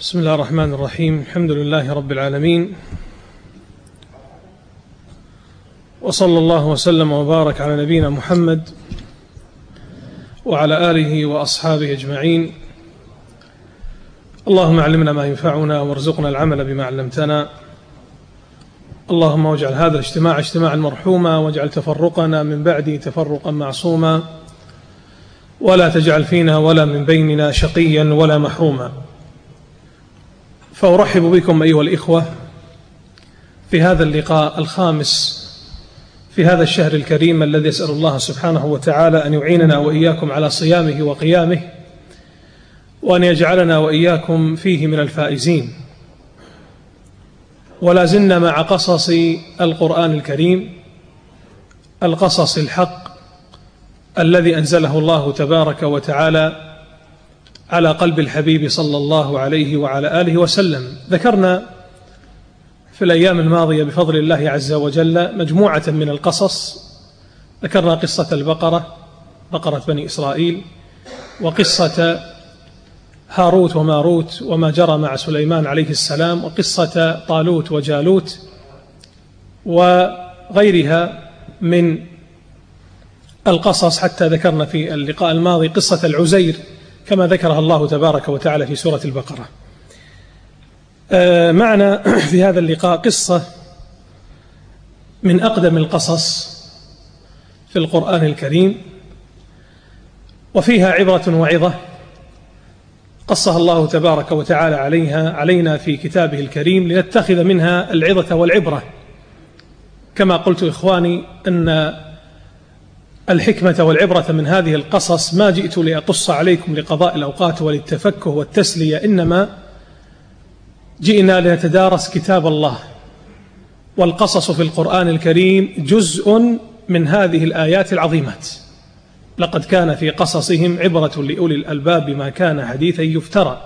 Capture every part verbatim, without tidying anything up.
بسم الله الرحمن الرحيم. الحمد لله رب العالمين، وصلى الله وسلم وبارك على نبينا محمد وعلى آله وأصحابه أجمعين. اللهم علمنا ما ينفعنا وارزقنا العمل بما علمتنا. اللهم واجعل هذا الاجتماع اجتماعا مرحوما، واجعل تفرقنا من بعده تفرقا معصوما، ولا تجعل فينا ولا من بيننا شقيا ولا محروما. فأرحب بكم أيها الإخوة في هذا اللقاء الخامس في هذا الشهر الكريم الذي أسأل الله سبحانه وتعالى أن يعيننا وإياكم على صيامه وقيامه، وأن يجعلنا وإياكم فيه من الفائزين. ولا زلنا مع قصص القرآن الكريم، القصص الحق الذي أنزله الله تبارك وتعالى على قلب الحبيب صلى الله عليه وعلى آله وسلم. ذكرنا في الأيام الماضية بفضل الله عز وجل مجموعة من القصص. ذكرنا قصة البقرة، بقرة بني إسرائيل، وقصة هاروت وماروت وما جرى مع سليمان عليه السلام، وقصة طالوت وجالوت، وغيرها من القصص، حتى ذكرنا في اللقاء الماضي قصة العزير كما ذكرها الله تبارك وتعالى في سورة البقرة. معنا في هذا اللقاء قصة من أقدم القصص في القرآن الكريم، وفيها عبرة وعظة قصها الله تبارك وتعالى عليها علينا في كتابه الكريم لنتخذ منها العظة والعبرة. كما قلت إخواني أن الحكمة والعبرة من هذه القصص ما جئت لأقص عليكم لقضاء الأوقات وللتفكه والتسلية، إنما جئنا لنتدارس كتاب الله، والقصص في القرآن الكريم جزء من هذه الآيات العظيمات. لقد كان في قصصهم عبرة لأولي الألباب بما كان حديثا يفترى.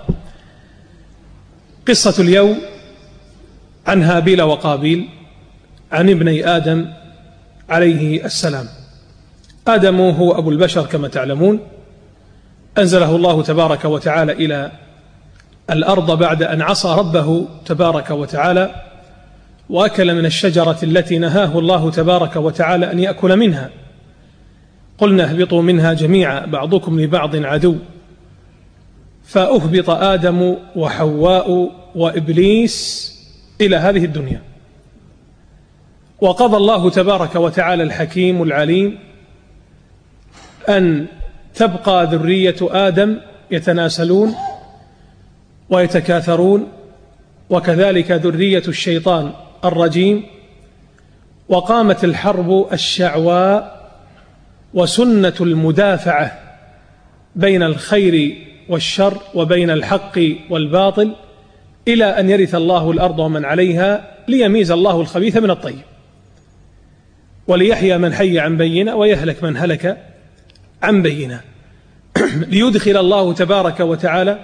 قصة اليوم عن هابيل وقابيل، عن ابني آدم عليه السلام. آدم هو أبو البشر كما تعلمون، أنزله الله تبارك وتعالى إلى الأرض بعد أن عصى ربه تبارك وتعالى، وأكل من الشجرة التي نهاه الله تبارك وتعالى أن يأكل منها. قلنا اهبطوا منها جميعا بعضكم لبعض عدو، فأهبط آدم وحواء وإبليس إلى هذه الدنيا. وقضى الله تبارك وتعالى الحكيم العليم أن تبقى ذرية آدم يتناسلون ويتكاثرون، وكذلك ذرية الشيطان الرجيم. وقامت الحرب الشعواء وسنة المدافعة بين الخير والشر وبين الحق والباطل، إلى أن يرث الله الأرض ومن عليها، ليميز الله الخبيث من الطيب، وليحيى من حي عن بينة ويهلك من هلك عن بينة، ليدخل الله تبارك وتعالى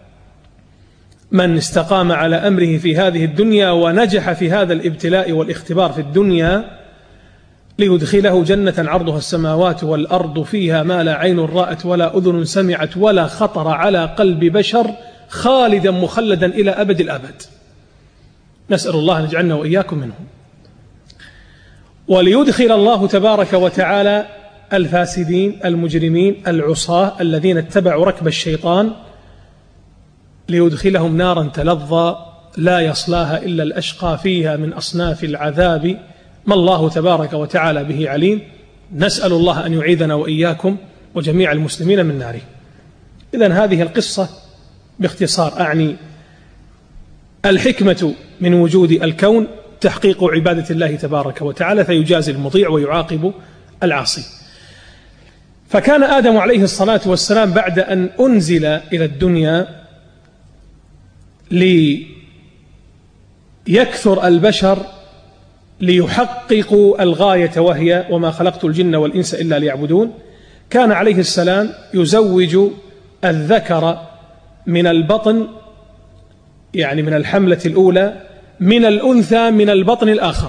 من استقام على أمره في هذه الدنيا ونجح في هذا الابتلاء والاختبار في الدنيا، ليدخله جنة عرضها السماوات والأرض، فيها ما لا عين رأت ولا أذن سمعت ولا خطر على قلب بشر، خالدا مخلدا إلى أبد الأبد. نسأل الله أن يجعلنا وإياكم منهم. وليدخل الله تبارك وتعالى الفاسدين المجرمين العصاة الذين اتبعوا ركب الشيطان، ليدخلهم نارا تلظى لا يصلاها إلا الأشقى، فيها من أصناف العذاب ما الله تبارك وتعالى به عليم. نسأل الله أن يعيذنا وإياكم وجميع المسلمين من ناره. إذن هذه القصة باختصار أعني الحكمة من وجود الكون تحقيق عبادة الله تبارك وتعالى، فيجازي المطيع ويعاقب العاصي. فكان آدم عليه الصلاة والسلام بعد أن أنزل إلى الدنيا ليكثر البشر ليحققوا الغاية، وهي وما خلقت الجن والإنس إلا ليعبدون، كان عليه السلام يزوج الذكر من البطن، يعني من الحملة الأولى، من الأنثى من البطن الآخر.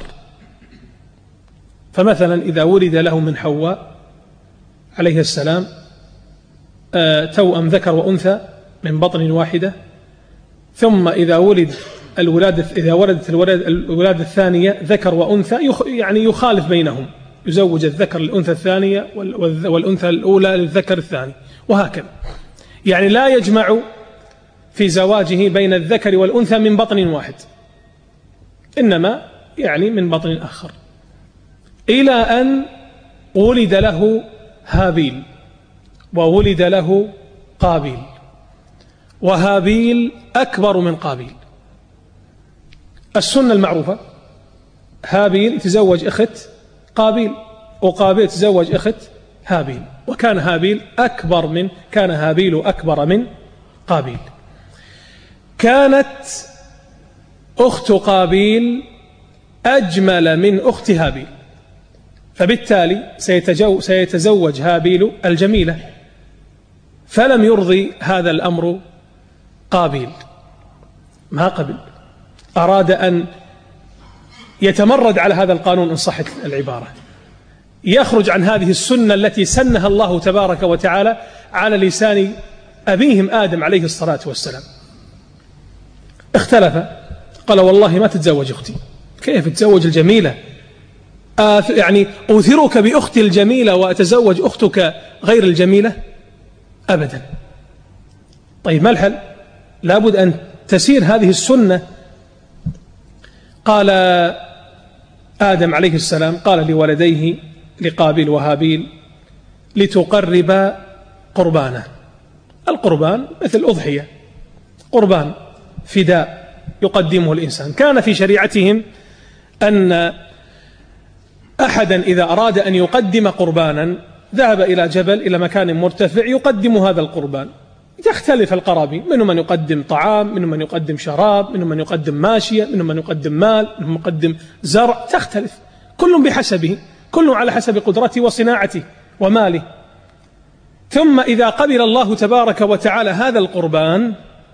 فمثلا إذا ولد له من حواء عليه السلام توأم ذكر وأنثى من بطن واحدة، ثم إذا ولد الولادة إذا ولدت الولادة الثانية ذكر وأنثى يعني يخالف بينهم، يزوج الذكر للأنثى الثانية والأنثى الأولى للذكر الثاني، وهكذا. يعني لا يجمع في زواجه بين الذكر والأنثى من بطن واحد، إنما يعني من بطن آخر، إلى أن ولد له هابيل وولد له قابيل، وهابيل أكبر من قابيل. السنة المعروفة هابيل تزوج أخت قابيل، وقابيل تزوج أخت هابيل، وكان هابيل أكبر من كان هابيل أكبر من قابيل. كانت أخت قابيل أجمل من أخت هابيل، فبالتالي سيتزوج هابيل الجميلة، فلم يرضي هذا الأمر قابيل، ما قبل، أراد أن يتمرد على هذا القانون إن صحت العبارة، يخرج عن هذه السنة التي سنها الله تبارك وتعالى على لسان أبيهم آدم عليه الصلاة والسلام. اختلف، قال والله ما تتزوج أختي، كيف تتزوج الجميلة؟ آه يعني أوثرك بأختي الجميلة وأتزوج أختك غير الجميلة؟ أبدا. طيب ما الحل؟ لابد أن تسير هذه السنة. قال آدم عليه السلام قال لولديه لقابيل وهابيل لتقرب قربانه. القربان مثل أضحية، قربان فداء يقدمه الإنسان. كان في شريعتهم أن أحدا إذا أراد أن يقدم قربانا ذهب إلى جبل إلى مكان مرتفع يقدم هذا القربان. تختلف القرابين، منهم من يقدم طعام، منهم من يقدم شراب، منهم من يقدم ماشية، منهم من يقدم مال، منهم من يقدم زرع، تختلف، كل بحسبه، كل على حسب قدرته وصناعته وماله. ثم إذا قبل الله تبارك وتعالى هذا القربان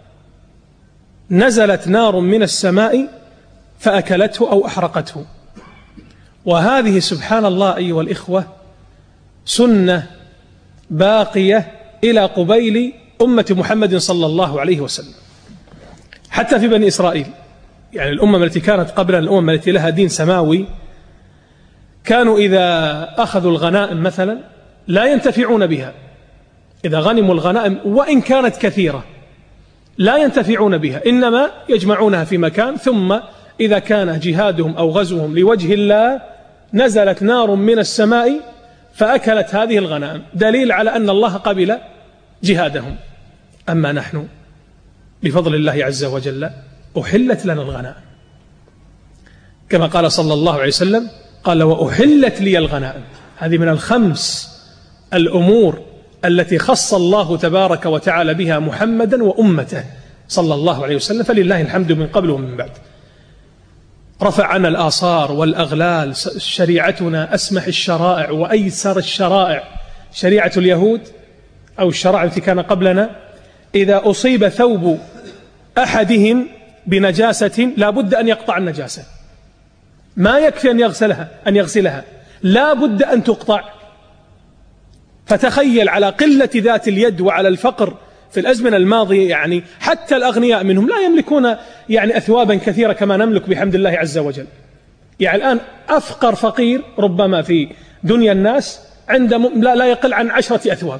نزلت نار من السماء فأكلته أو أحرقته. وهذه سبحان الله أيها الإخوة سنة باقية إلى قبيل أمة محمد صلى الله عليه وسلم، حتى في بني إسرائيل، يعني الأمم التي كانت قبل الأمم التي لها دين سماوي، كانوا إذا أخذوا الغنائم مثلا لا ينتفعون بها، إذا غنموا الغنائم وإن كانت كثيرة لا ينتفعون بها، إنما يجمعونها في مكان، ثم إذا كان جهادهم أو غزوهم لوجه الله نزلت نار من السماء فأكلت هذه الغنائم، دليل على أن الله قبل جهادهم. أما نحن بفضل الله عز وجل أحلت لنا الغنائم، كما قال صلى الله عليه وسلم قال وأحلت لي الغنائم. هذه من الخمس الأمور التي خص الله تبارك وتعالى بها محمدا وأمته صلى الله عليه وسلم، فلله الحمد من قبل ومن بعد. رفع عنا الآثار والأغلال، شريعتنا أسمح الشرائع وأيسر الشرائع. شريعة اليهود أو الشرائع التي كان قبلنا إذا أصيب ثوب أحدهم بنجاسة لا بد أن يقطع النجاسة، ما يكفي أن يغسلها أن يغسلها لا بد أن تقطع. فتخيل على قلة ذات اليد وعلى الفقر في الأزمنة الماضية، يعني حتى الأغنياء منهم لا يملكون يعني أثوابا كثيرة كما نملك بحمد الله عز وجل. يعني الآن أفقر فقير ربما في دنيا الناس عند لا, لا يقل عن عشرة أثواب،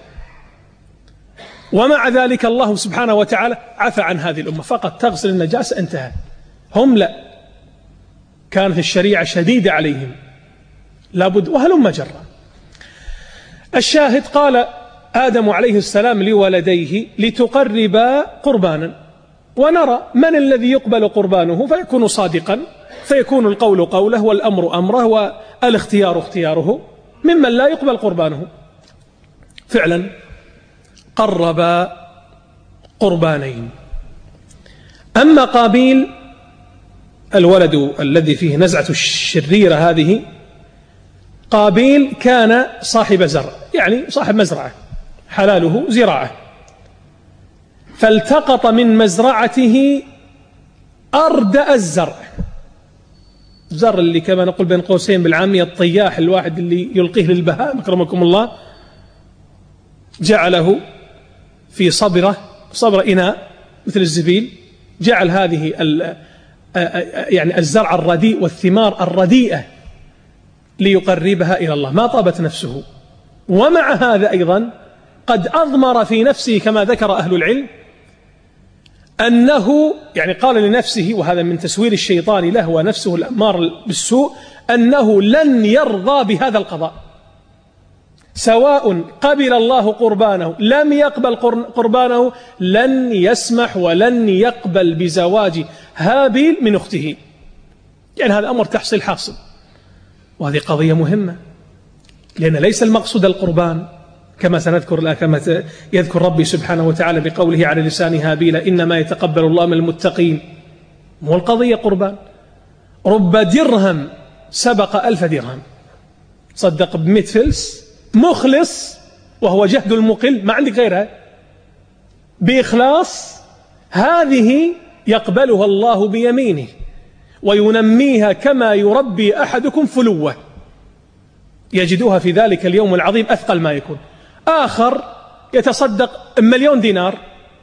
ومع ذلك الله سبحانه وتعالى عفى عن هذه الأمة، فقط تغسل النجاسة انتهى. هم لا، كانت الشريعة شديدة عليهم لابد، وهلم جرا. الشاهد قال آدم عليه السلام لولديه لتقربا قربانا، ونرى من الذي يقبل قربانه فيكون صادقا، فيكون القول قوله والأمر أمره والاختيار اختياره، ممن لا يقبل قربانه. فعلا قرب قربانين. أما قابيل الولد الذي فيه نزعة الشريرة هذه، قابيل كان صاحب زرع، يعني صاحب مزرعة، حلاله زراعة، فالتقط من مزرعته أردأ الزرع، زر اللي كما نقول بين قوسين بالعامية الطياح، الواحد اللي يلقيه للبهائم أكرمكم الله، جعله في صبرة، صبرة إناء مثل الزبيل، جعل هذه يعني الزرع الرديء والثمار الرديئة ليقربها إلى الله، ما طابت نفسه. ومع هذا أيضا قد أضمر في نفسه كما ذكر أهل العلم أنه يعني قال لنفسه، وهذا من تسوير الشيطان له ونفسه الأمار بالسوء، أنه لن يرضى بهذا القضاء، سواء قبل الله قربانه لم يقبل قربانه، لن يسمح ولن يقبل بزواج هابيل من أخته. يعني هذا أمر تحصيل حاصل، وهذه قضية مهمة، لأن ليس المقصود القربان كما سنذكر الآن، كما يذكر ربي سبحانه وتعالى بقوله على لسان هابيل إنما يتقبل الله من المتقين. مو القضية قربان. رب درهم سبق ألف درهم، صدق بمئة فلس مخلص وهو جهد المقل، ما عندك غيرها، بإخلاص، هذه يقبلها الله بيمينه وينميها كما يربي أحدكم فلوة، يجدوها في ذلك اليوم العظيم أثقل ما يكون. آخر يتصدق مليون دينار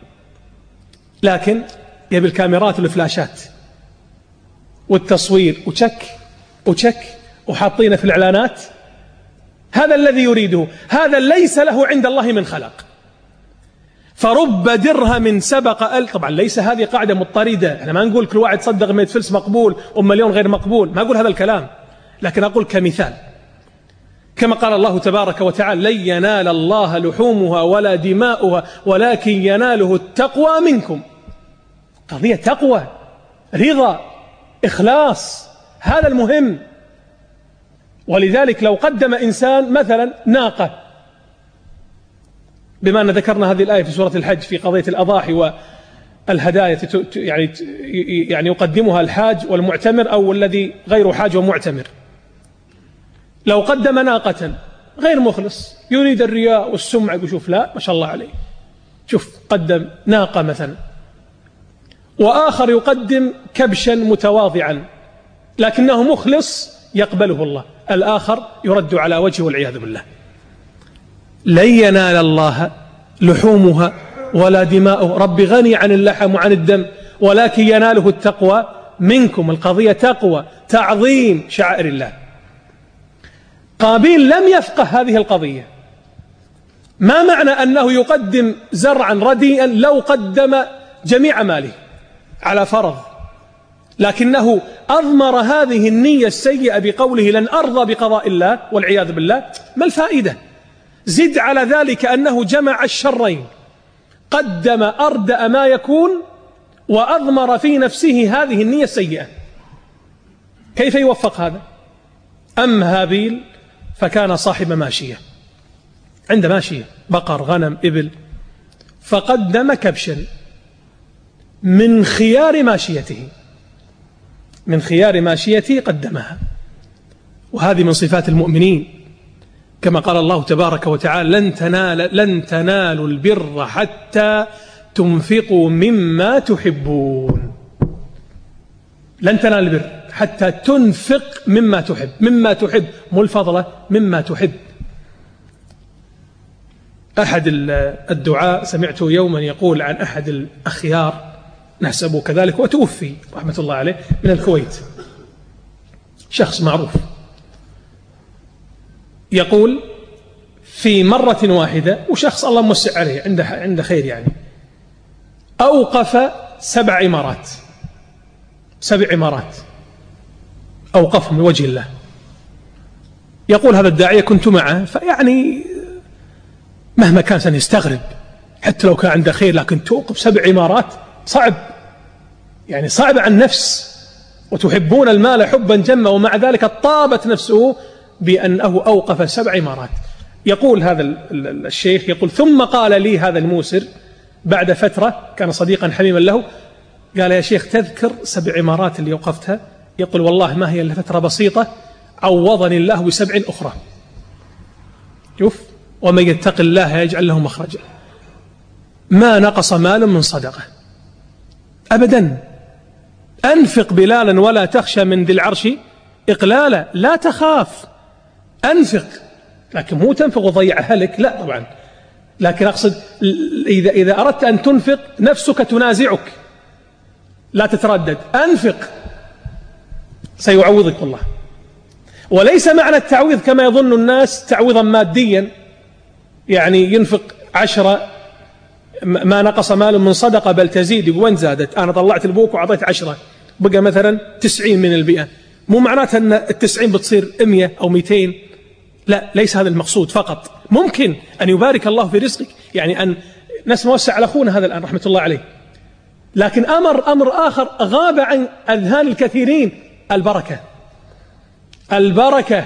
لكن يبي الكاميرات والفلاشات والتصوير وشك وشك وحاطينه في الإعلانات، هذا الذي يريده، هذا ليس له عند الله من خلق. فرب درهم سبق ألف، طبعا ليس هذه قاعدة مضطردة، أنا ما نقول كل واحد صدق مئة فلس مقبول ومليون غير مقبول، ما أقول هذا الكلام، لكن أقول كمثال، كما قال الله تبارك وتعالى لن ينال الله لحومها ولا دماؤها ولكن يناله التقوى منكم. قضية تقوى، رضا، إخلاص، هذا المهم. ولذلك لو قدم إنسان مثلا ناقة، بما أن ذكرنا هذه الآية في سورة الحج في قضية الأضاحي والهدايا يعني يعني يقدمها الحاج والمعتمر أو الذي غير حاج ومعتمر، لو قدم ناقة غير مخلص يريد الرياء والسمعة، يقول شوف لا ما شاء الله عليه، شوف قدم ناقة مثلا، وآخر يقدم كبشا متواضعا لكنه مخلص يقبله الله، الآخر يرد على وجهه والعياذ بالله. لن ينال الله لحومها ولا دماؤه، رب غني عن اللحم وعن الدم، ولكن يناله التقوى منكم. القضية تقوى، تعظيم شعائر الله. قابيل لم يفقه هذه القضية. ما معنى أنه يقدم زرعا رديئا لو قدم جميع ماله على فرض، لكنه أضمر هذه النية السيئة بقوله لن أرضى بقضاء الله والعياذ بالله. ما الفائدة؟ زد على ذلك أنه جمع الشرين، قدم أردأ ما يكون وأضمر في نفسه هذه النية السيئة. كيف يوفق هذا؟ أما هابيل فكان صاحب ماشية، عند ماشية بقر غنم إبل، فقدم كبشا من خيار ماشيته، من خيار ماشيته قدمها. وهذه من صفات المؤمنين، كما قال الله تبارك وتعالى لن تنال لن تنالوا البر حتى تنفقوا مما تحبون. لن تنال البر حتى تنفق مما تحب، مما تحب مو الفضلة، مما تحب. أحد الدعاء سمعته يوما يقول عن أحد الأخيار نحسبه كذلك وتوفي رحمة الله عليه من الكويت، شخص معروف، يقول في مرة واحدة، وشخص الله موسع عليه عنده عنده خير يعني، أوقف سبع عمارات، سبع عمارات أوقفهم لوجه الله. يقول هذا الداعية كنت معه، فيعني مهما كان سنستغرب حتى لو كان عنده خير، لكن توقف سبع عمارات صعب، يعني صعب عن نفس، وتحبون المال حبا جما، ومع ذلك طابت نفسه بأنه أوقف سبع عمارات. يقول هذا الشيخ، يقول ثم قال لي هذا الموسر بعد فترة، كان صديقا حميما له، قال يا شيخ تذكر سبع عمارات اللي أوقفتها؟ يقول والله ما هي إلا فترة بسيطة عوضني الله بسبع أخرى. شوف، ومن يتق الله يجعل له مخرجا. ما نقص مال من صدقة أبدا. أنفق بلالا ولا تخشى من ذي العرش إقلالا، لا تخاف، أنفق، لكن مو تنفق وضيع أهلك، لا طبعا، لكن أقصد إذا, إذا أردت أن تنفق نفسك تنازعك، لا تتردد، أنفق سيعوضك الله. وليس معنى التعويض كما يظن الناس تعويضا ماديا، يعني ينفق عشرة ما نقص مال من صدقة بل تزيد. وين زادت؟ أنا طلعت البوك وعطيت عشرة بقى مثلا تسعين من المئة، مو معناتها أن التسعين بتصير مئة أو مئتين، لا، ليس هذا المقصود فقط. ممكن أن يبارك الله في رزقك، يعني أن نسمع وسع على أخونا هذا الآن رحمة الله عليه، لكن أمر أمر آخر غاب عن أذهان الكثيرين، البركة. البركة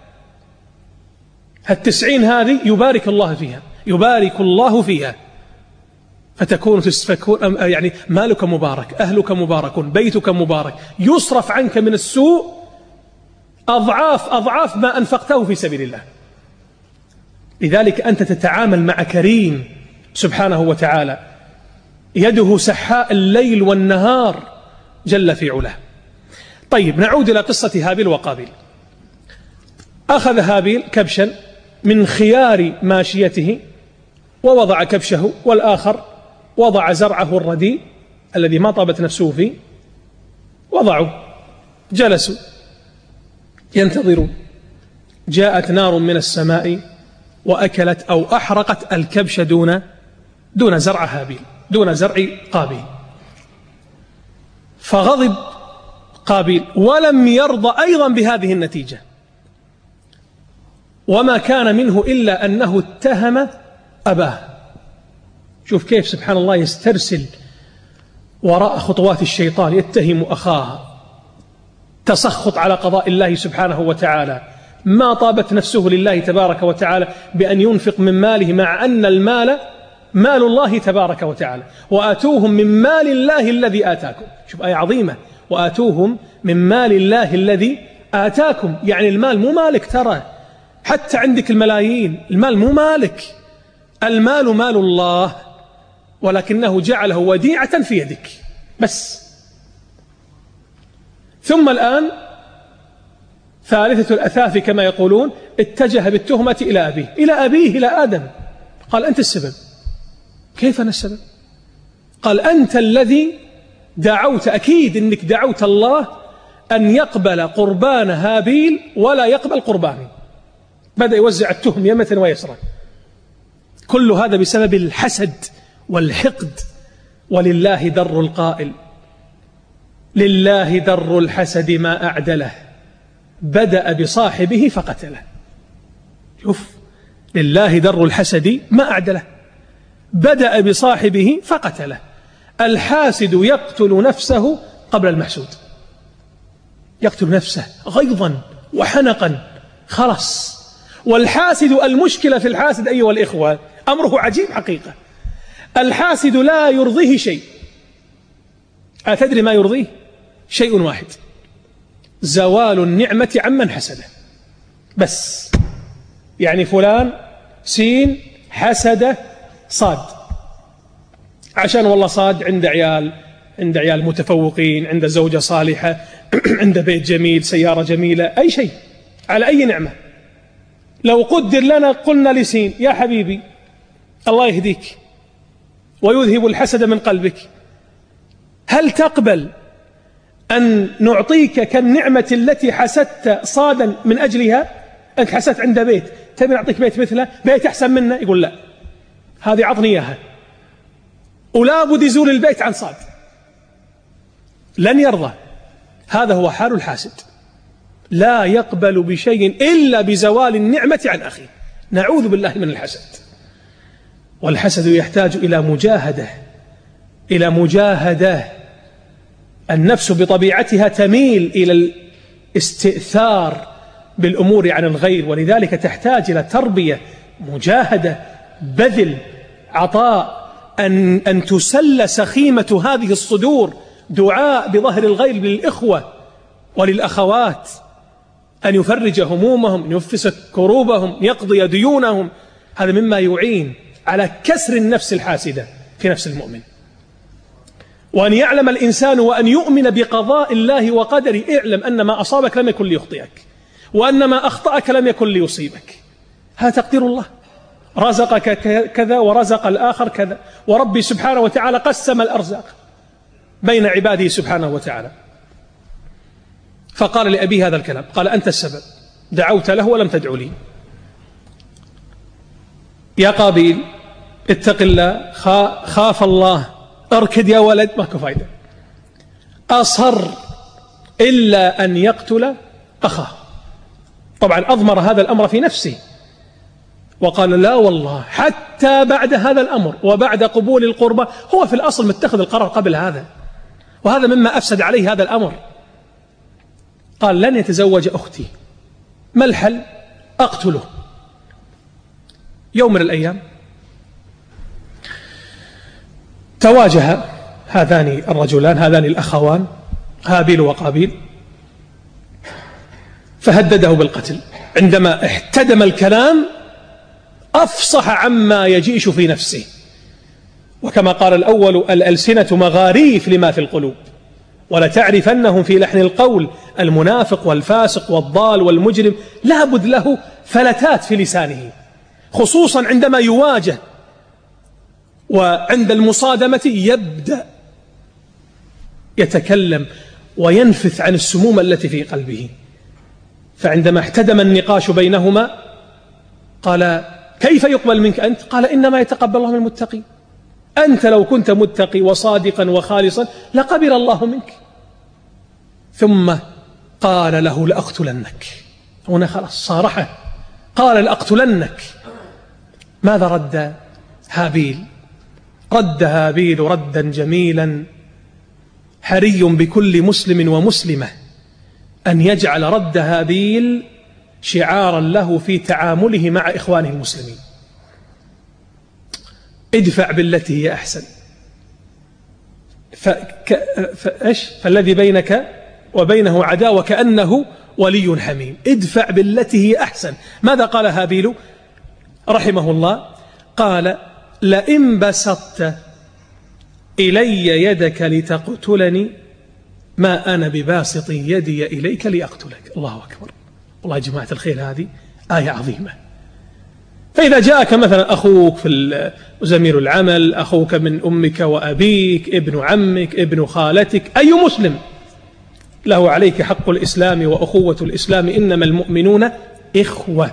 التسعين هذه يبارك الله فيها، يبارك الله فيها، فتكون تستفكون يعني مالك مبارك، أهلك مبارك، بيتك مبارك، يصرف عنك من السوء أضعاف أضعاف ما أنفقته في سبيل الله. لذلك أنت تتعامل مع كريم سبحانه وتعالى، يده سحاء الليل والنهار جل في علاه. طيب، نعود إلى قصة هابيل وقابيل. أخذ هابيل كبشا من خيار ماشيته ووضع كبشه، والآخر وضع زرعه الرديء الذي ما طابت نفسه فيه، وضعوا، جلسوا ينتظرون. جاءت نار من السماء وأكلت أو أحرقت الكبش دون دون زرع هابيل، دون زرع قابيل. فغضب قابيل ولم يرضى أيضا بهذه النتيجة، وما كان منه إلا أنه اتهم أباه. شوف كيف سبحان الله يسترسل وراء خطوات الشيطان، يتهم أخاه، تسخط على قضاء الله سبحانه وتعالى، ما طابت نفسه لله تبارك وتعالى بأن ينفق من ماله، مع أن المال مال الله تبارك وتعالى. وآتوهم من مال الله الذي آتاكم. شوف آية عظيمة، وآتوهم من مال الله الذي آتاكم، يعني المال مو مالك، ترى حتى عندك الملايين المال مو مالك، المال مال الله، ولكنه جعله وديعة في يدك بس. ثم الآن ثالثة الأثاث كما يقولون، اتجه بالتهمة إلى أبيه إلى أبيه إلى آدم، قال أنت السبب. كيف أنا السبب؟ قال أنت الذي دعوت، أكيد أنك دعوت الله أن يقبل قربان هابيل ولا يقبل قرباني. بدأ يوزع التهم يمة ويسرا. كل هذا بسبب الحسد والحقد. ولله در القائل، لله در الحسد ما أعدله، بدأ بصاحبه فقتله. شوف، لله در الحسد ما أعدله، بدأ بصاحبه فقتله. الحاسد يقتل نفسه قبل المحسود، يقتل نفسه غيظا وحنقا، خلص. والحاسد، المشكلة في الحاسد أيها الإخوة أمره عجيب حقيقة. الحاسد لا يرضيه شيء. أتدري ما يرضيه؟ شيء واحد، زوال النعمة عمن حسده بس. يعني فلان سين حسده صاد، عشان والله صاد عنده عيال، عنده عيال متفوقين، عنده زوجة صالحة، عنده بيت جميل، سيارة جميلة، أي شيء على أي نعمة. لو قدر لنا قلنا لسين يا حبيبي الله يهديك ويذهب الحسد من قلبك، هل تقبل أن نعطيك كالنعمة التي حسدت صادا من أجلها؟ أنت حسدت عنده بيت، تبي نعطيك بيت مثله، بيت أحسن منه؟ يقول لا، هذه عطني إياها، ولا بد يزول البيت عن صاد، لن يرضى. هذا هو حال الحاسد، لا يقبل بشيء إلا بزوال النعمة عن أخيه. نعوذ بالله من الحسد. والحسد يحتاج إلى مجاهدة، إلى مجاهدة. النفس بطبيعتها تميل إلى الاستئثار بالأمور عن الغير، ولذلك تحتاج إلى تربية، مجاهدة، بذل، عطاء، أن, أن تسل سخيمة هذه الصدور، دعاء بظهر الغيب للإخوة وللأخوات، أن يفرج همومهم، أن ينفس كروبهم، يقضي ديونهم. هذا مما يعين على كسر النفس الحاسدة في نفس المؤمن. وأن يعلم الإنسان وأن يؤمن بقضاء الله وقدره. اعلم أن ما أصابك لم يكن ليخطئك، وأن ما أخطأك لم يكن ليصيبك. هذا تقدير الله، رزقك كذا ورزق الآخر كذا، وربي سبحانه وتعالى قسم الأرزاق. بين عباده سبحانه وتعالى. فقال لأبيه هذا الكلام، قال أنت السبب، دعوت له ولم تدعو لي. يا قابيل اتق الله، خاف الله، اركد يا ولد، ماكو فايدة. أصر إلا أن يقتل أخاه. طبعا أضمر هذا الأمر في نفسه وقال لا والله حتى بعد هذا الأمر وبعد قبول القربة، هو في الأصل متخذ القرار قبل هذا، وهذا مما أفسد عليه هذا الأمر. قال لن يتزوج أختي، ما الحل؟ أقتله. يوم من الأيام تواجه هذان الرجلان، هذان الأخوان هابيل وقابيل، فهدده بالقتل. عندما احتدم الكلام أفصح عما يجيش في نفسه، وكما قال الأول الألسنة مغاريف لما في القلوب، ولتعرفنهم في لحن القول، المنافق والفاسق والضال والمجرم لابد له فلتات في لسانه، خصوصا عندما يواجه، وعند المصادمة يبدأ يتكلم وينفث عن السموم التي في قلبه. فعندما احتدم النقاش بينهما قال كيف يقبل منك أنت؟ قال إنما يتقبل الله من المتقين، أنت لو كنت متقي وصادقا وخالصا لقبل الله منك. ثم قال له لأقتلنك. هنا خلاص صارحه، قال لأقتلنك. ماذا رد هابيل؟ رد هابيل ردا جميلا حري بكل مسلم ومسلمة أن يجعل رد هابيل شعارا له في تعامله مع إخوانه المسلمين. ادفع بالتي هي أحسن، فك... فإيش؟ فالذي بينك وبينه عداوة كأنه ولي حميم. ادفع بالتي هي أحسن. ماذا قال هابيل رحمه الله؟ قال لئن بسطت إلي يدك لتقتلني ما أنا بباسط يدي إليك لأقتلك. الله أكبر. والله يا جماعة الخير هذه آية عظيمة. فإذا جاءك مثلا أخوك في زميل العمل، أخوك من أمك وأبيك، ابن عمك، ابن خالتك، أي مسلم له عليك حق الإسلام وأخوة الإسلام، إنما المؤمنون إخوة،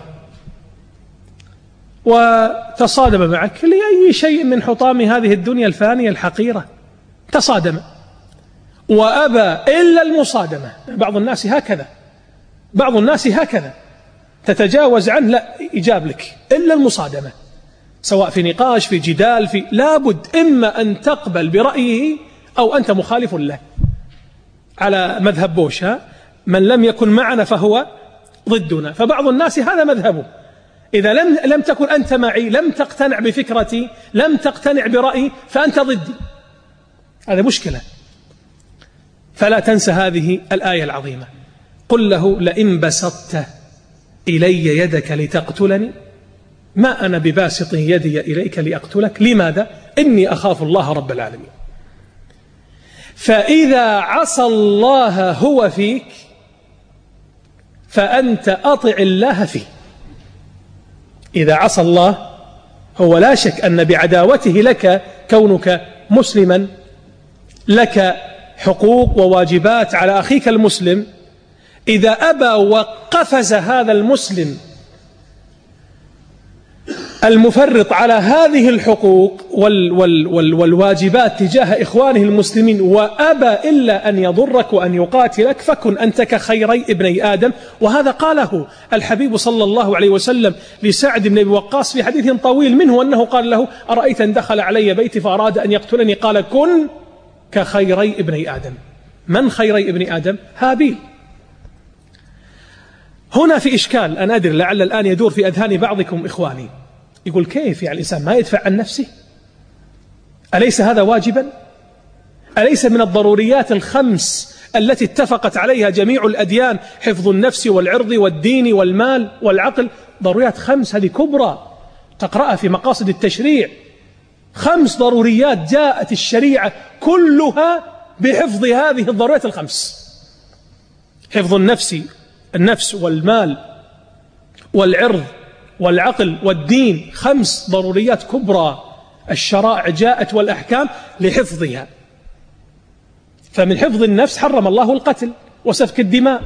وتصادم معك لأي شيء من حطام هذه الدنيا الفانية الحقيرة، تصادم وأبى إلا المصادمة. بعض الناس هكذا، بعض الناس هكذا تتجاوز عنه، لا يجاب لك إلا المصادمة، سواء في نقاش في جدال في لابد إما أن تقبل برأيه أو أنت مخالف له. على مذهب بوش، من لم يكن معنا فهو ضدنا. فبعض الناس هذا مذهبه، إذا لم لم تكن أنت معي، لم تقتنع بفكرتي، لم تقتنع برأيي، فأنت ضدي. هذا مشكلة. فلا تنسى هذه الآية العظيمة. قل له لئن بسطت إلي يدك لتقتلني ما أنا بباسط يدي إليك لأقتلك. لماذا؟ إني أخاف الله رب العالمين. فإذا عصى الله هو فيك فأنت أطع الله فيه. إذا عصى الله، هو لا شك أن بعداوته لك كونك مسلما لك حقوق وواجبات على أخيك المسلم، إذا أبى وقفز هذا المسلم المفرط على هذه الحقوق وال وال وال والواجبات تجاه إخوانه المسلمين وأبى إلا أن يضرك وأن يقاتلك، فكن أنت كخيري ابني آدم. وهذا قاله الحبيب صلى الله عليه وسلم لسعد بن أبي وقاص في حديث طويل، منه أنه قال له أرأيت أن دخل علي بيتي فأراد أن يقتلني؟ قال كن كخيري ابني آدم. من خيري ابن آدم؟ هابيل. هنا في إشكال، أنا أدري لعل الآن يدور في أذهان بعضكم إخواني، يقول كيف يعني الإنسان ما يدفع عن نفسه؟ أليس هذا واجبا؟ أليس من الضروريات الخمس التي اتفقت عليها جميع الأديان، حفظ النفس والعرض والدين والمال والعقل؟ ضروريات خمس، هذه كبرى تقرأها في مقاصد التشريع. خمس ضروريات جاءت الشريعة كلها بحفظ هذه الضروريات الخمس: حفظ النفس النفس والمال والعرض والعقل والدين. خمس ضروريات كبرى الشرائع جاءت والأحكام لحفظها. فمن حفظ النفس حرم الله القتل وسفك الدماء،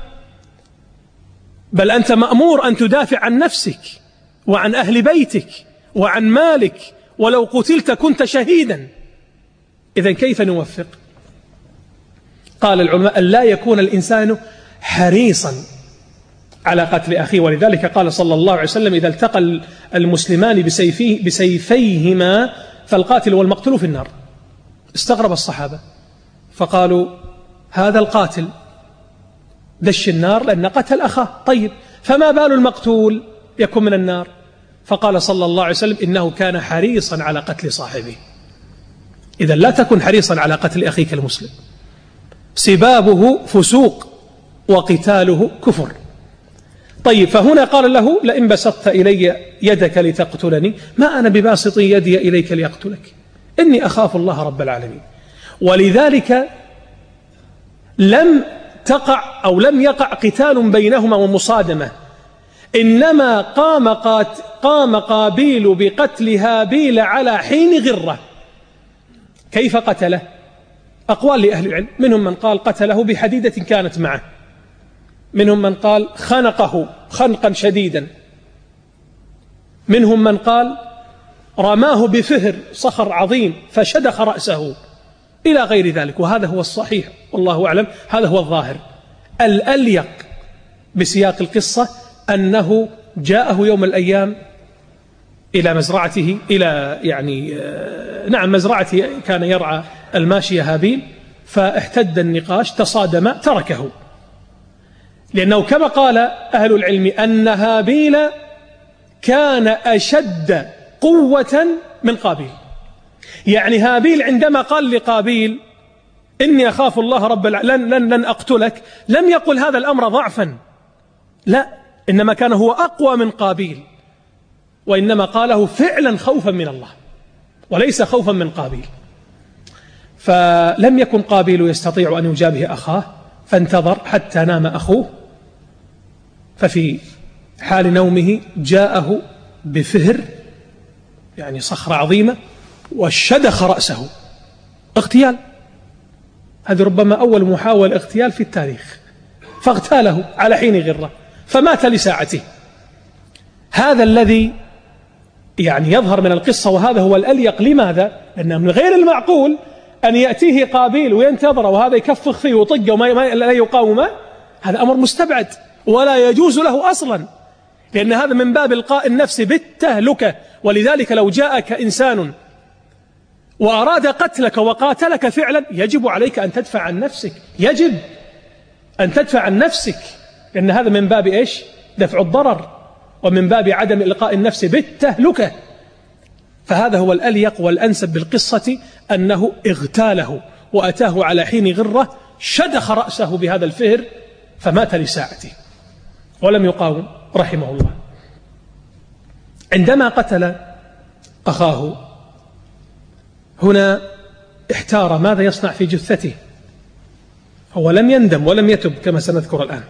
بل أنت مأمور أن تدافع عن نفسك وعن أهل بيتك وعن مالك، ولو قتلت كنت شهيدا. إذن كيف نوفق؟ قال العلماء: أن لا يكون الإنسان حريصا على قتل أخيه، ولذلك قال صلى الله عليه وسلم: إذا التقى المسلمان بسيفيه بسيفيهما فالقاتل والمقتول في النار. استغرب الصحابة فقالوا: هذا القاتل دش النار لأن قتل أخاه، طيب فما بال المقتول يكون من النار؟ فقال صلى الله عليه وسلم: إنه كان حريصا على قتل صاحبه. إذا لا تكن حريصا على قتل أخيك المسلم، سبابه فسوق وقتاله كفر. طيب فهنا قال له: لئن بسطت إلي يدك لتقتلني ما أنا بباسط يدي إليك لأقتلك، إني أخاف الله رب العالمين. ولذلك لم تقع أو لم يقع قتال بينهما ومصادمة، إنما قام, قات قام قابيل بقتل هابيل على حين غرة. كيف قتله؟ أقوال لأهل العلم، منهم من قال قتله بحديدة كانت معه، منهم من قال خنقه خنقا شديدا، منهم من قال رماه بفهر صخر عظيم فشدخ رأسه، إلى غير ذلك. وهذا هو الصحيح والله أعلم، هذا هو الظاهر. الأليق بسياق القصة أنه جاءه يوم الأيام إلى مزرعته، إلى يعني نعم مزرعته، كان يرعى الماشية هابيل، فاحتد النقاش تصادم تركه، لأنه كما قال أهل العلم أن هابيل كان أشد قوة من قابيل. يعني هابيل عندما قال لقابيل: إني أخاف الله رب العالمين لن, لن أقتلك، لم يقل هذا الأمر ضعفا، لا، إنما كان هو أقوى من قابيل، وإنما قاله فعلا خوفا من الله وليس خوفا من قابيل. فلم يكن قابيل يستطيع أن يجابه أخاه، فانتظر حتى نام أخوه، ففي حال نومه جاءه بفهر يعني صخرة عظيمة وشدخ رأسه. اغتيال، هذا ربما أول محاولة اغتيال في التاريخ، فاغتاله على حين غرة فمات لساعته. هذا الذي يعني يظهر من القصة، وهذا هو الأليق. لماذا؟ لأن من غير المعقول أن يأتيه قابيل وينتظر وهذا يكفخ فيه وطقه وما لا يقاومه، هذا أمر مستبعد ولا يجوز له أصلا، لأن هذا من باب إلقاء النفس بالتهلكة. ولذلك لو جاءك إنسان وأراد قتلك وقاتلك فعلا يجب عليك أن تدفع عن نفسك، يجب أن تدفع عن نفسك، لأن هذا من باب إيش؟ دفع الضرر، ومن باب عدم إلقاء النفس بالتهلكة. فهذا هو الأليق والأنسب بالقصة، أنه اغتاله وأتاه على حين غرة، شدخ رأسه بهذا الفهر فمات لساعته ولم يقاوم رحمه الله. عندما قتل أخاه هنا احتار ماذا يصنع في جثته، هو لم يندم ولم يتب كما سنذكر الآن.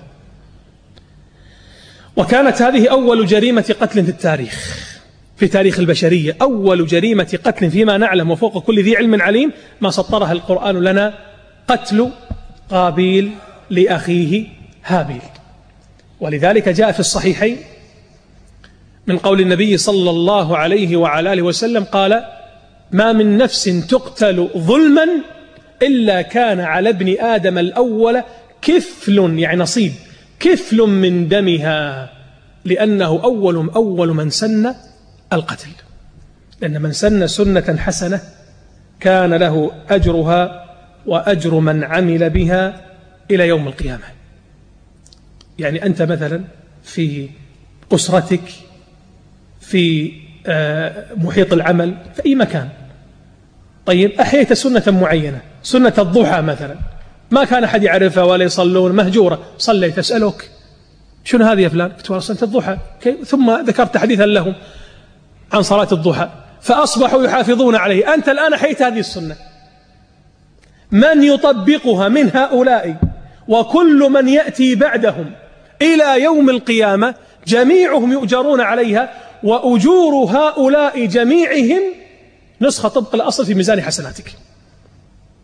وكانت هذه أول جريمة قتل في التاريخ، في تاريخ البشرية، أول جريمة قتل فيما نعلم وفوق كل ذي علم عليم ما سطرها القرآن لنا، قتل قابيل لأخيه هابيل. ولذلك جاء في الصحيحين من قول النبي صلى الله عليه وعلى آله وسلم قال: ما من نفس تقتل ظلما إلا كان على ابن آدم الأول كفل، يعني نصيب، كفل من دمها، لأنه أول أول من سن القتل. لأن من سن سنة حسنة كان له أجرها وأجر من عمل بها إلى يوم القيامة. يعني أنت مثلا في أسرتك، في محيط العمل، في أي مكان، طيب أحييت سنة معينة، سنة الضحى مثلا، ما كان أحد يعرفها ولا يصلون، مهجورة، صليت، أسألك شنو هذه يا فلان؟ قلت والله سنة الضحى، ثم ذكرت حديثا لهم عن صلاة الضحى فأصبحوا يحافظون عليه. أنت الآن أحييت هذه السنة، من يطبقها من هؤلاء وكل من يأتي بعدهم إلى يوم القيامة جميعهم يؤجرون عليها، وأجور هؤلاء جميعهم نسخة طبق الأصل في ميزان حسناتك.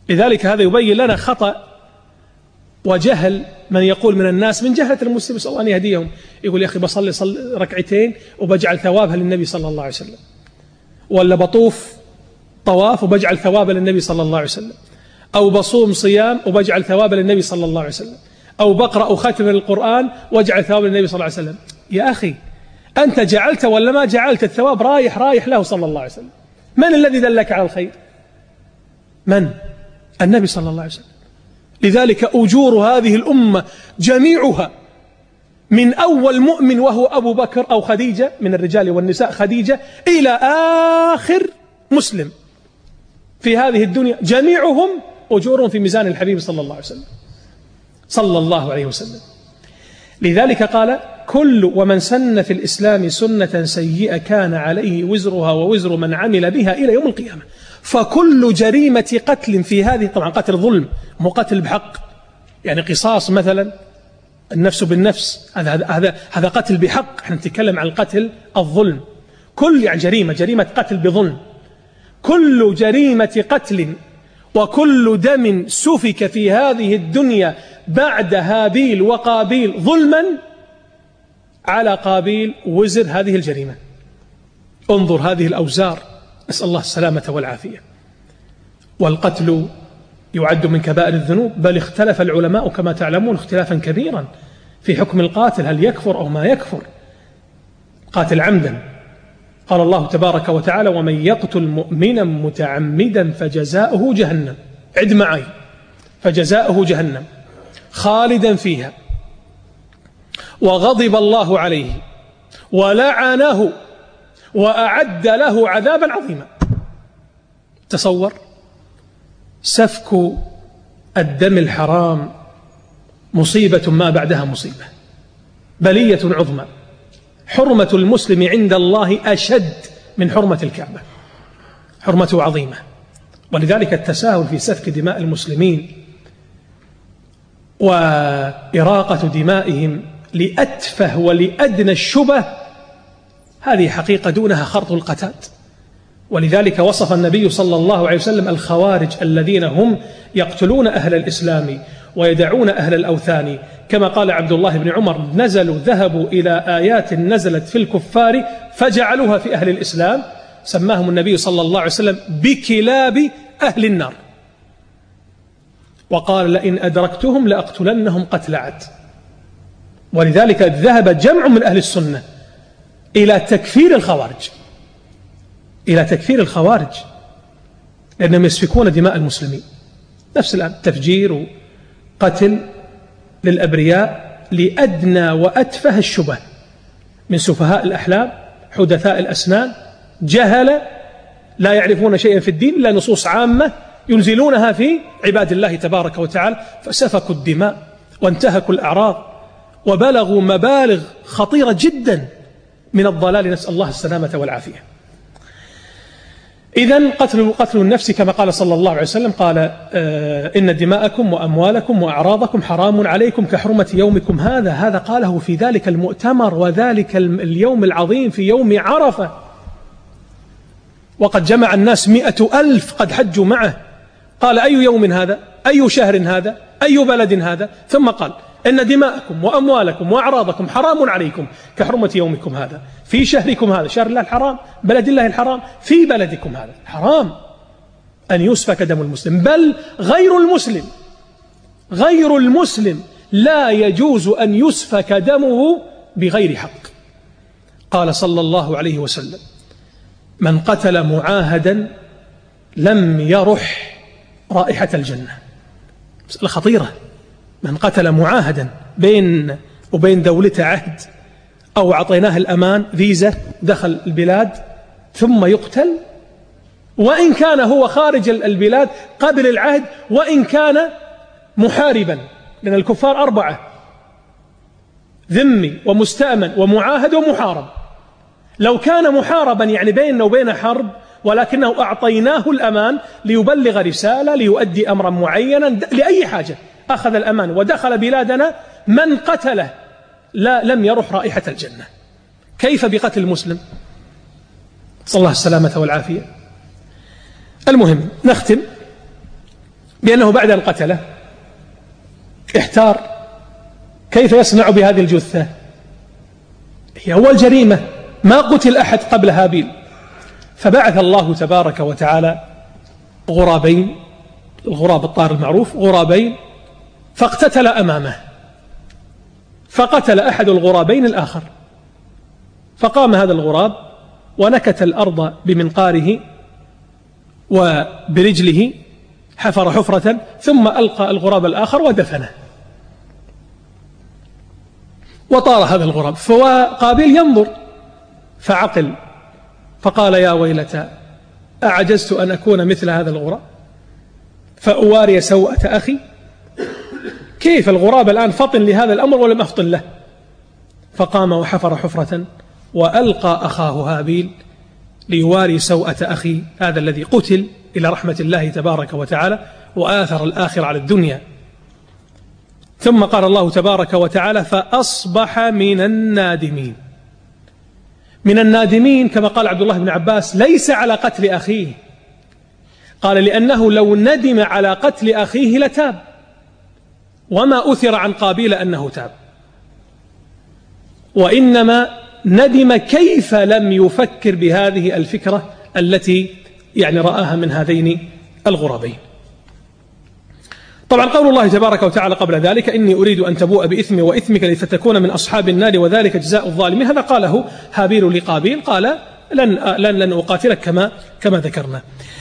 لذلك هذا يبين لنا خطأ وجهل من يقول من الناس من جهلة المسلم، صلى الله أن يهديهم، يقول يا أخي بصلي صل ركعتين وبجعل ثوابها للنبي صلى الله عليه وسلم، ولا بطوف طواف وبجعل ثوابا للنبي صلى الله عليه وسلم، أو بصوم صيام وبجعل ثوابا للنبي صلى الله عليه وسلم، أو بقرأ ختم القرآن واجعل ثوابا للنبي صلى الله عليه وسلم. يا أخي أنت جعلت ولا ما جعلت، الثواب رايح رايح له صلى الله عليه وسلم. من الذي دلك على الخير؟ من؟ النبي صلى الله عليه وسلم. لذلك أجور هذه الأمة جميعها من أول مؤمن وهو أبو بكر أو خديجة من الرجال والنساء، خديجة، إلى آخر مسلم في هذه الدنيا، جميعهم أجورهم في ميزان الحبيب صلى الله عليه وسلم صلى الله عليه وسلم. لذلك قال كل ومن سن في الإسلام سنة سيئة كان عليه وزرها ووزر من عمل بها إلى يوم القيامة. فكل جريمة قتل في هذه، طبعا قتل ظلم مو قتل بحق، يعني قصاص مثلا النفس بالنفس، هذا هذا هذا قتل بحق، احنا نتكلم عن القتل الظلم. كل يعني جريمة جريمة قتل بظلم، كل جريمة قتل وكل دم سفك في هذه الدنيا بعد هابيل وقابيل ظلما على قابيل وزر هذه الجريمة. انظر هذه الأوزار، نسأل الله السلامة والعافية. والقتل يعد من كبائر الذنوب، بل اختلف العلماء كما تعلمون اختلافا كبيرا في حكم القاتل، هل يكفر أو ما يكفر قاتل عمدا. قال الله تبارك وتعالى ومن يقتل مؤمنا متعمدا فجزاؤه جهنم، عد معي، فجزاؤه جهنم خالدا فيها وغضب الله عليه ولعنه وأعد له عذابا عظيما. تصور سفك الدم الحرام مصيبة ما بعدها مصيبة، بلية عظمى. حرمة المسلم عند الله أشد من حرمة الكعبة، حرمته عظيمة. ولذلك التساهل في سفك دماء المسلمين وإراقة دمائهم لأتفه ولأدنى الشبه هذه حقيقة دونها خرط القتات. ولذلك وصف النبي صلى الله عليه وسلم الخوارج الذين هم يقتلون أهل الإسلام ويدعون أهل الأوثان، كما قال عبد الله بن عمر نزلوا ذهبوا إلى آيات نزلت في الكفار فجعلوها في أهل الإسلام، سماهم النبي صلى الله عليه وسلم بكلاب أهل النار، وقال لئن أدركتهم لأقتلنهم قتل عد. ولذلك ذهب جمع من أهل السنة إلى تكفير الخوارج، إلى تكفير الخوارج لأنهم يسفكون دماء المسلمين. نفس الآن تفجير وقتل للأبرياء لأدنى وأتفه الشبه من سفهاء الأحلام حدثاء الأسنان جهل لا يعرفون شيئا في الدين إلا نصوص عامة ينزلونها في عباد الله تبارك وتعالى، فسفكوا الدماء وانتهكوا الأعراض وبلغوا مبالغ خطيرة جدا من الضلال، نسأل الله السلامة والعافية. إذن قتل قتل النفس كما قال صلى الله عليه وسلم، قال آه إن دماءكم وأموالكم وأعراضكم حرام عليكم كحرمة يومكم هذا. هذا قاله في ذلك المؤتمر وذلك اليوم العظيم في يوم عرفة، وقد جمع الناس مئة ألف قد حجوا معه. قال أي يوم هذا؟ أي شهر هذا؟ أي بلد هذا؟ ثم قال إن دماءكم وأموالكم وأعراضكم حرام عليكم كحرمة يومكم هذا في شهركم هذا، شهر الله الحرام، بلد الله الحرام، في بلدكم هذا. حرام أن يسفك دم المسلم، بل غير المسلم غير المسلم لا يجوز أن يسفك دمه بغير حق. قال صلى الله عليه وسلم من قتل معاهدا لم يرح رائحة الجنة. مسألة خطيرة. من قتل معاهدا بين وبين دولته عهد أو أعطيناه الأمان فيزا دخل البلاد ثم يقتل، وإن كان هو خارج البلاد قبل العهد، وإن كان محاربا، لأن الكفار أربعة: ذمي ومستأمن ومعاهد ومحارب. لو كان محاربا يعني بيننا وبين حرب ولكنه أعطيناه الأمان ليبلغ رسالة ليؤدي أمرا معينا لأي حاجة، أخذ الأمان ودخل بلادنا، من قتله لا لم يرح رائحة الجنة. كيف بقتل المسلم؟ صلى الله السلامة والعافية. المهم نختم بأنه بعد أن قتله احتار كيف يصنع بهذه الجثة، هي أول جريمة، ما قتل أحد قبل هابيل، فبعث الله تبارك وتعالى غرابين، الغراب الطائر المعروف، غرابين، فاقتتل أمامه، فقتل أحد الغرابين الآخر، فقام هذا الغراب ونكت الأرض بمنقاره وبرجله، حفر حفرة ثم ألقى الغراب الآخر ودفنه، وطار هذا الغراب. فقابيل ينظر فعقل فقال يا ويلتى أعجزت أن أكون مثل هذا الغراب فأواري سوءة أخي، كيف الغراب الآن فطن لهذا الأمر ولم أفطن له، فقام وحفر حفرة وألقى أخاه هابيل ليواري سوءة أخي هذا الذي قتل إلى رحمة الله تبارك وتعالى وآثر الآخر على الدنيا. ثم قال الله تبارك وتعالى فأصبح من النادمين. من النادمين كما قال عبد الله بن عباس ليس على قتل أخيه، قال لأنه لو ندم على قتل أخيه لتاب، وما أثر عن قابيل أنه تاب، وإنما ندم كيف لم يفكر بهذه الفكرة التي يعني رآها من هذين الغرابين. طبعا قول الله تبارك وتعالى قبل ذلك إني أريد أن تبوء بإثمي وإثمك لتكون من أصحاب النار وذلك جزاء الظالمين، هذا قاله هابيل لقابيل، قال لن, لن, لن أقاتلك كما, كما ذكرنا.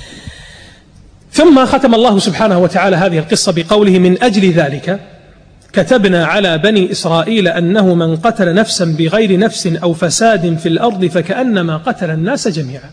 ثم ختم الله سبحانه وتعالى هذه القصة بقوله من أجل ذلك كتبنا على بني إسرائيل أنه من قتل نفسا بغير نفس أو فساد في الأرض فكأنما قتل الناس جميعا.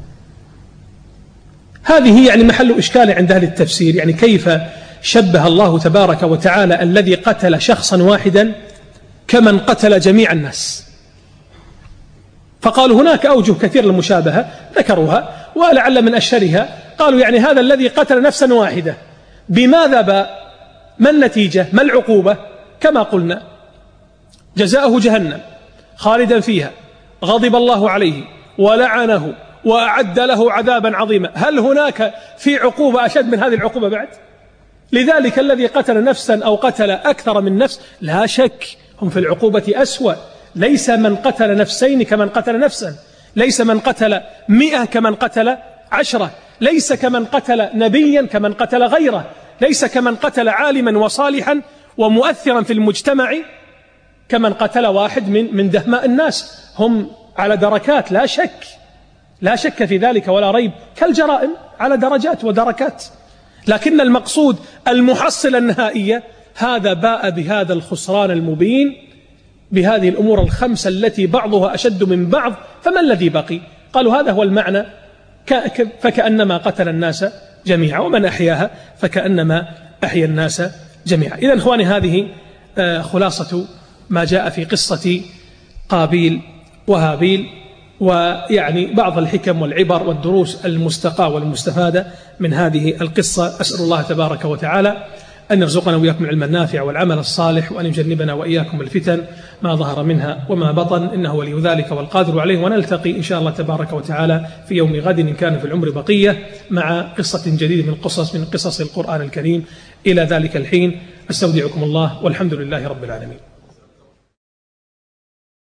هذه يعني محل إشكال عند أهل التفسير، يعني كيف شبه الله تبارك وتعالى الذي قتل شخصا واحدا كمن قتل جميع الناس، فقالوا هناك أوجه كثير للمشابهة ذكروها، ولعل من أشهرها قالوا يعني هذا الذي قتل نفسا واحدة بماذا باء؟ ما النتيجة؟ ما العقوبة؟ كما قلنا جزاؤه جهنم خالدا فيها، غضب الله عليه ولعنه وأعد له عذابا عظيما. هل هناك في عقوبة أشد من هذه العقوبة بعد؟ لذلك الذي قتل نفسا أو قتل أكثر من نفس لا شك هم في العقوبة أسوأ، ليس من قتل نفسين كمن قتل نفسا، ليس من قتل مئة كمن قتل عشرة، ليس كمن قتل نبيا كمن قتل غيره، ليس كمن قتل عالما وصالحا ومؤثرا في المجتمع كمن قتل واحد من من دهماء الناس. هم على دركات لا شك، لا شك في ذلك ولا ريب، كالجرائم على درجات ودركات، لكن المقصود المحصلة النهائية هذا باء بهذا الخسران المبين بهذه الأمور الخمسة التي بعضها أشد من بعض، فما الذي بقي؟ قالوا هذا هو المعنى، فكأنما قتل الناس جميعا ومن أحياها فكأنما أحيا الناس جميعا. إذن إخواني هذه خلاصة ما جاء في قصة قابيل وهابيل، ويعني بعض الحكم والعبر والدروس المستقاة والمستفادة من هذه القصة. أسأل الله تبارك وتعالى أن يرزقنا وإياكم العلم النافع والعمل الصالح، وأن يجنبنا وإياكم الفتن ما ظهر منها وما بطن، إنه ولي ذلك والقادر عليه. ونلتقي إن شاء الله تبارك وتعالى في يوم غد إن كان في العمر بقية مع قصة جديدة من قصص من قصص القرآن الكريم. إلى ذلك الحين أستودعكم الله والحمد لله رب العالمين.